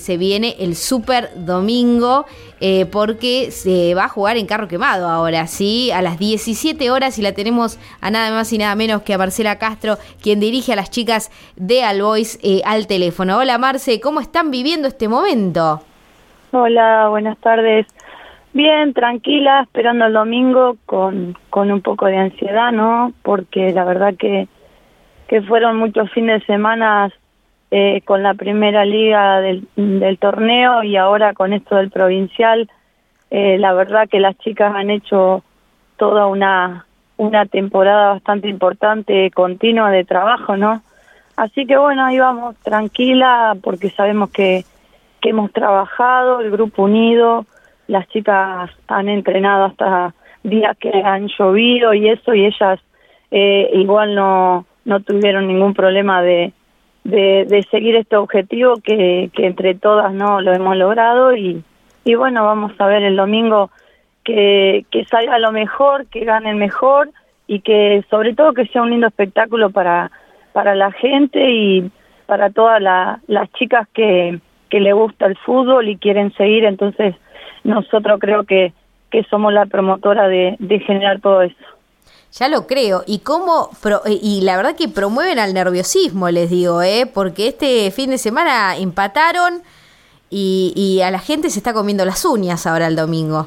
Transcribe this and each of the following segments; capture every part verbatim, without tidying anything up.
Se viene el Super Domingo eh, porque se va a jugar en Carro Quemado ahora, ¿sí? A las diecisiete horas y la tenemos a nada más y nada menos que a Marcela Castro, quien dirige a las chicas de All Boys eh, al teléfono. Hola Marce, ¿cómo están viviendo este momento? Hola, buenas tardes. Bien, tranquila, esperando el domingo con, con un poco de ansiedad, ¿no? Porque la verdad que, que fueron muchos fines de semana Eh, con la primera liga del, del torneo y ahora con esto del provincial. Eh, la verdad que las chicas han hecho toda una una temporada bastante importante, continua de trabajo, ¿no? Así que bueno, ahí vamos, tranquila, porque sabemos que, que hemos trabajado, el grupo unido, las chicas han entrenado hasta días que han llovido y eso, y ellas eh, igual no, no tuvieron ningún problema de De, de seguir este objetivo que, que entre todas no lo hemos logrado y, y bueno, vamos a ver el domingo que, que salga lo mejor, que gane el mejor y que sobre todo que sea un lindo espectáculo para, para la gente y para todas la, las chicas que, que le gusta el fútbol y quieren seguir. Entonces nosotros creo que, que somos la promotora de, de generar todo eso. Ya lo creo. Y cómo pro, y la verdad que promueven al nerviosismo, les digo, eh, porque este fin de semana empataron y, y a la gente se está comiendo las uñas ahora el domingo.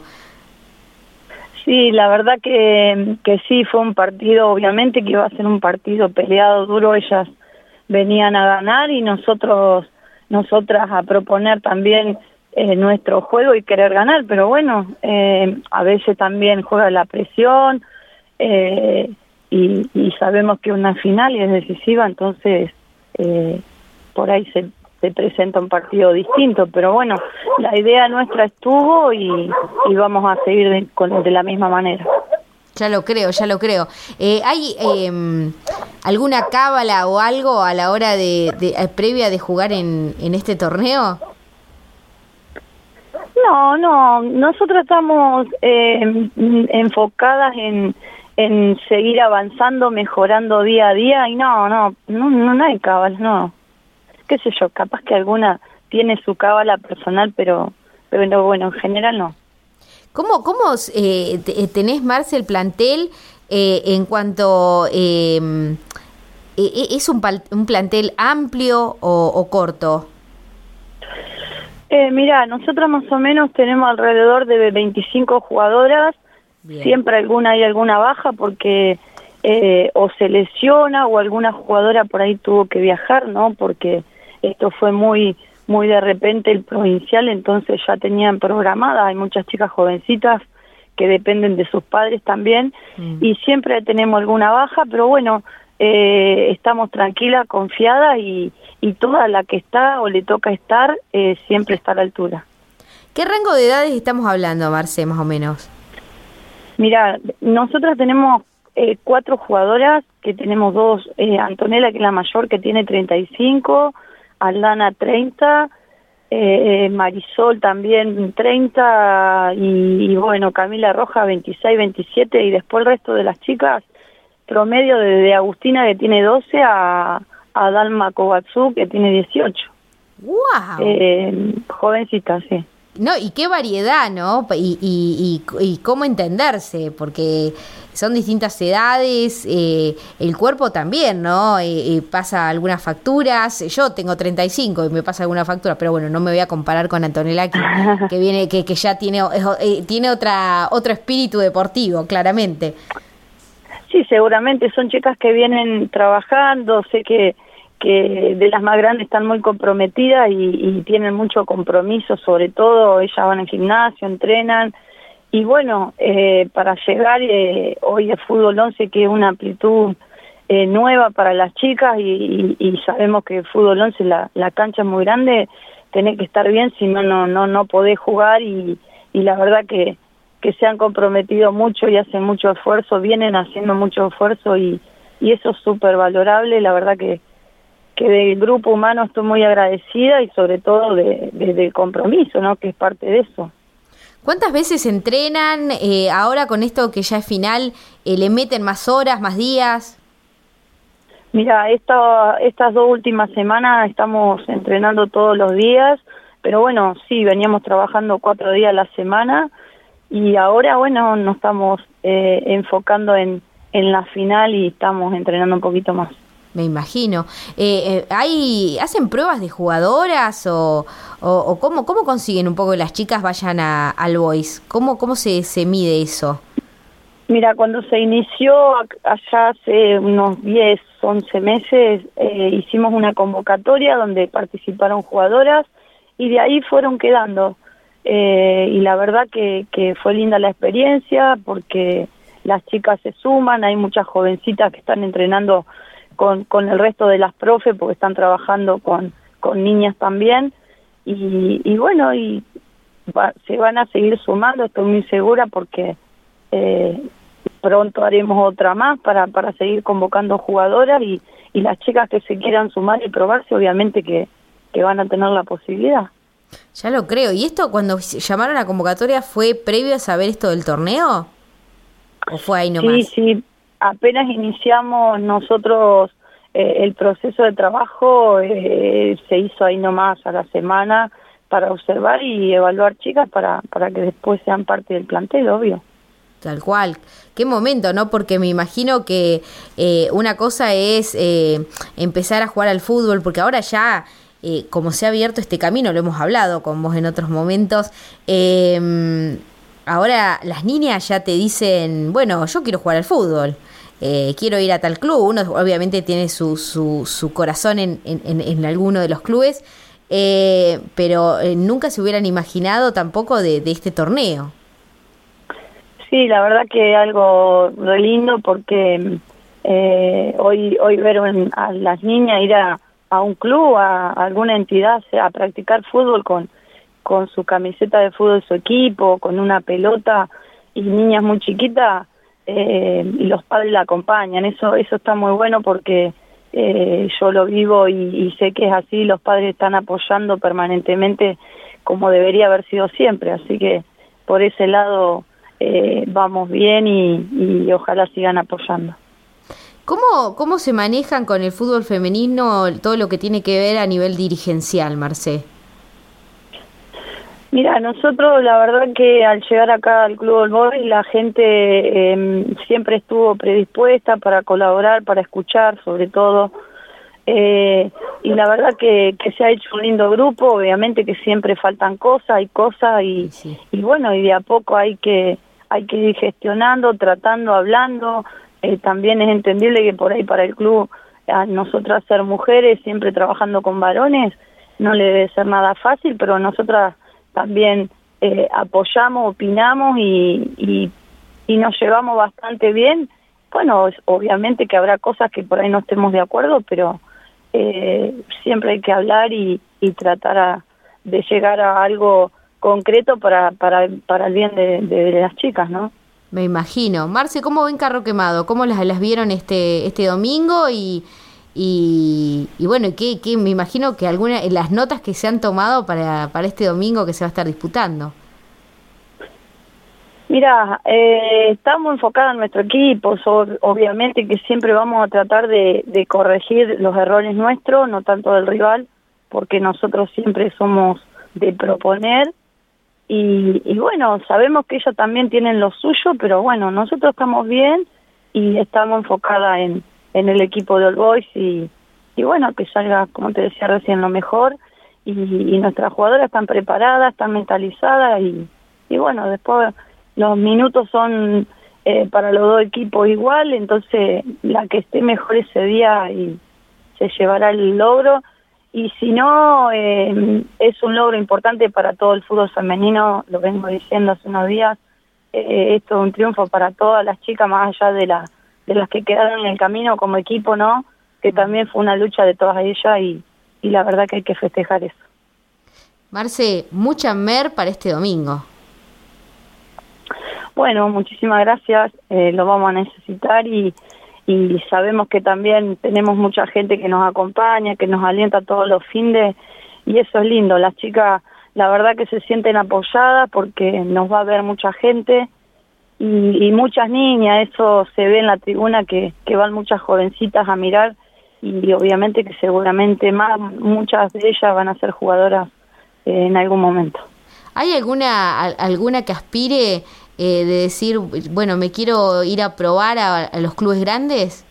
Sí, la verdad que, que sí, fue un partido, obviamente que iba a ser un partido peleado, duro. Ellas venían a ganar y nosotros, nosotras a proponer también eh, nuestro juego y querer ganar, pero bueno, eh, a veces también juega la presión. Eh, y, y sabemos que una final y es decisiva, entonces eh, por ahí se, se presenta un partido distinto, pero bueno, la idea nuestra estuvo y, y vamos a seguir de, con, de la misma manera. Ya lo creo, ya lo creo. Eh, ¿Hay eh, alguna cábala o algo a la hora de, de eh, previa de jugar en, en este torneo? No, no, nosotros estamos eh, enfocadas en en seguir avanzando, mejorando día a día y no, no, no, no hay cábalas, no. Qué sé yo, capaz que alguna tiene su cábala personal, pero, pero bueno, en general no. ¿Cómo, cómo eh, tenés, Marce, el plantel eh, en cuanto eh, eh, es un, un plantel amplio o, o corto? Eh, mira, nosotros más o menos tenemos alrededor de veinticinco jugadoras. Bien. Siempre alguna hay alguna baja porque eh, o se lesiona o alguna jugadora por ahí tuvo que viajar, ¿no? Porque esto fue muy muy de repente el provincial, entonces ya tenían programada. Hay muchas chicas jovencitas que dependen de sus padres también mm. y siempre tenemos alguna baja, pero bueno, eh, estamos tranquilas, confiadas y, y toda la que está o le toca estar eh, siempre está a la altura. ¿Qué rango de edades estamos hablando, Marce, más o menos? Mira, nosotras tenemos eh, cuatro jugadoras, que tenemos dos, eh, Antonella, que es la mayor, que tiene treinta y cinco, Aldana treinta, eh, Marisol también treinta, y, y bueno, Camila Roja veintiséis, veintisiete, y después el resto de las chicas, promedio desde Agustina, que tiene doce, a, a Dalma Kovatsu, que tiene dieciocho. ¡Wow! Eh, jovencitas, sí. No, y qué variedad, ¿no? Y, y, y, y cómo entenderse, porque son distintas edades, eh, el cuerpo también, ¿no? Eh, eh, pasa algunas facturas. Yo tengo treinta y cinco y me pasa alguna factura, pero bueno, no me voy a comparar con Antonella, que, que viene, que, que ya tiene eh, tiene otra otro espíritu deportivo, claramente. Sí, seguramente son chicas que vienen trabajando, sé que que de las más grandes están muy comprometidas y, y tienen mucho compromiso, sobre todo ellas van al gimnasio, entrenan y bueno, eh, para llegar eh, hoy el fútbol once, que es una amplitud eh, nueva para las chicas y, y, y sabemos que el fútbol once, la, la cancha es muy grande, tenés que estar bien, si no, no, no, no podés jugar y, y la verdad que, que se han comprometido mucho y hacen mucho esfuerzo, vienen haciendo mucho esfuerzo y, y eso es súper valorable, la verdad que que del grupo humano estoy muy agradecida y sobre todo de, de, del compromiso, ¿no? Que es parte de eso. ¿Cuántas veces entrenan? Eh, ahora con esto que ya es final, eh, ¿le meten más horas, más días? Mira, esta, estas dos últimas semanas estamos entrenando todos los días, pero bueno, sí, veníamos trabajando cuatro días a la semana y ahora, bueno, nos estamos eh, enfocando en, en la final y estamos entrenando un poquito más. Me imagino. Eh, eh, ¿hay, ¿Hacen pruebas de jugadoras o, o, o cómo, cómo consiguen un poco que las chicas vayan a, al Boys? ¿Cómo, cómo se, se mide eso? Mira, cuando se inició allá hace unos diez, once meses, eh, hicimos una convocatoria donde participaron jugadoras y de ahí fueron quedando. Eh, y la verdad que, que fue linda la experiencia porque las chicas se suman, hay muchas jovencitas que están entrenando con, con el resto de las profes porque están trabajando con, con niñas también. Y, y bueno, y va, se van a seguir sumando, estoy muy segura porque... Eh, pronto haremos otra más para para seguir convocando jugadoras y, y las chicas que se quieran sumar y probarse, obviamente que, que van a tener la posibilidad. Ya lo creo. ¿Y esto cuando llamaron a convocatoria fue previo a saber esto del torneo? ¿O fue ahí nomás? Sí, sí. Apenas iniciamos nosotros eh, el proceso de trabajo, eh, se hizo ahí nomás a la semana para observar y evaluar chicas para, para que después sean parte del plantel, obvio. Tal cual. Qué momento, ¿no? Porque me imagino que eh, una cosa es eh, empezar a jugar al fútbol, porque ahora ya, eh, como se ha abierto este camino, lo hemos hablado con vos en otros momentos, eh, ahora las niñas ya te dicen, bueno, yo quiero jugar al fútbol, eh, quiero ir a tal club. Uno obviamente tiene su, su, su corazón en, en, en alguno de los clubes, eh, pero eh, nunca se hubieran imaginado tampoco de, de este torneo. Sí, la verdad que algo re lindo porque eh, hoy hoy ver a las niñas ir a, a un club, a, a alguna entidad, a practicar fútbol con, con su camiseta de fútbol de su equipo, con una pelota y niñas muy chiquitas, eh, y los padres la acompañan. Eso eso está muy bueno porque eh, yo lo vivo y, y sé que es así, los padres están apoyando permanentemente como debería haber sido siempre, así que por ese lado... Eh, vamos bien y, y ojalá sigan apoyando. ¿Cómo, ¿Cómo se manejan con el fútbol femenino todo lo que tiene que ver a nivel dirigencial, Marcé? Mira, nosotros la verdad que al llegar acá al Club All Boys la gente eh, siempre estuvo predispuesta para colaborar, para escuchar sobre todo. Eh, y la verdad que, que se ha hecho un lindo grupo, obviamente que siempre faltan cosas, hay cosas y, sí. y bueno, y de a poco hay que hay que ir gestionando, tratando, hablando. Eh, también es entendible que por ahí para el club, a nosotras ser mujeres, siempre trabajando con varones, no le debe ser nada fácil, pero nosotras también eh, apoyamos, opinamos y, y, y nos llevamos bastante bien. Bueno, obviamente que habrá cosas que por ahí no estemos de acuerdo, pero Eh, siempre hay que hablar y, y tratar a, de llegar a algo concreto para para para el bien de, de, de las chicas, ¿no? Me imagino. Marce, ¿cómo ven Carro Quemado? ¿Cómo las, las vieron este este domingo? Y y, y bueno, ¿qué, qué, me imagino que algunas las notas que se han tomado para, para este domingo que se va a estar disputando. Mira, eh, estamos enfocados en nuestro equipo, so, obviamente que siempre vamos a tratar de, de corregir los errores nuestros, no tanto del rival, porque nosotros siempre somos de proponer y, y bueno, sabemos que ellos también tienen lo suyo, pero bueno, nosotros estamos bien y estamos enfocadas en, en el equipo de All Boys y, y bueno, que salga, como te decía recién, lo mejor y, y nuestras jugadoras están preparadas, están mentalizadas y, y bueno, después... Los minutos son eh, para los dos equipos igual, entonces la que esté mejor ese día y se llevará el logro. Y si no, eh, es un logro importante para todo el fútbol femenino, lo vengo diciendo hace unos días. Eh, esto es un triunfo para todas las chicas, más allá de, la, de las que quedaron en el camino como equipo, ¿no? Que también fue una lucha de todas ellas y, y la verdad que hay que festejar eso. Marce, mucha mer para este domingo. Bueno, muchísimas gracias, eh, lo vamos a necesitar y, y sabemos que también tenemos mucha gente que nos acompaña, que nos alienta todos los findes y eso es lindo. Las chicas, la verdad que se sienten apoyadas porque nos va a ver mucha gente y, y muchas niñas, eso se ve en la tribuna que, que van muchas jovencitas a mirar y obviamente que seguramente más, muchas de ellas van a ser jugadoras eh, en algún momento. ¿Hay alguna alguna que aspire eh, de decir, bueno, me quiero ir a probar a, a los clubes grandes?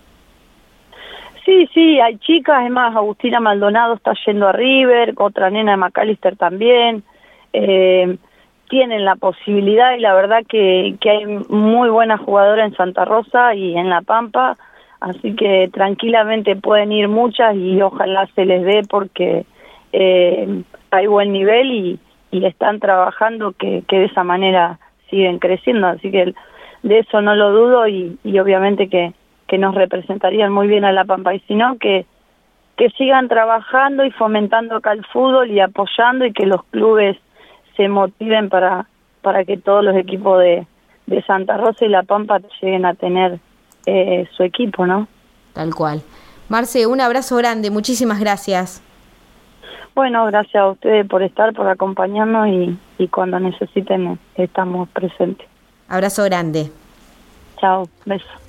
Sí, sí, hay chicas, es más, Agustina Maldonado está yendo a River, otra nena de McAllister también, eh, tienen la posibilidad y la verdad que, que hay muy buenas jugadoras en Santa Rosa y en La Pampa, así que tranquilamente pueden ir muchas y ojalá se les dé porque eh, hay buen nivel y, y están trabajando que, que de esa manera siguen creciendo, así que de eso no lo dudo y, y obviamente que que nos representarían muy bien a La Pampa, y si no, que, que sigan trabajando y fomentando acá el fútbol y apoyando y que los clubes se motiven para, para que todos los equipos de, de Santa Rosa y La Pampa lleguen a tener eh, su equipo, ¿no? Tal cual. Marce, un abrazo grande, muchísimas gracias. Bueno, gracias a ustedes por estar, por acompañarnos y, y cuando necesiten estamos presentes. Abrazo grande. Chao, besos.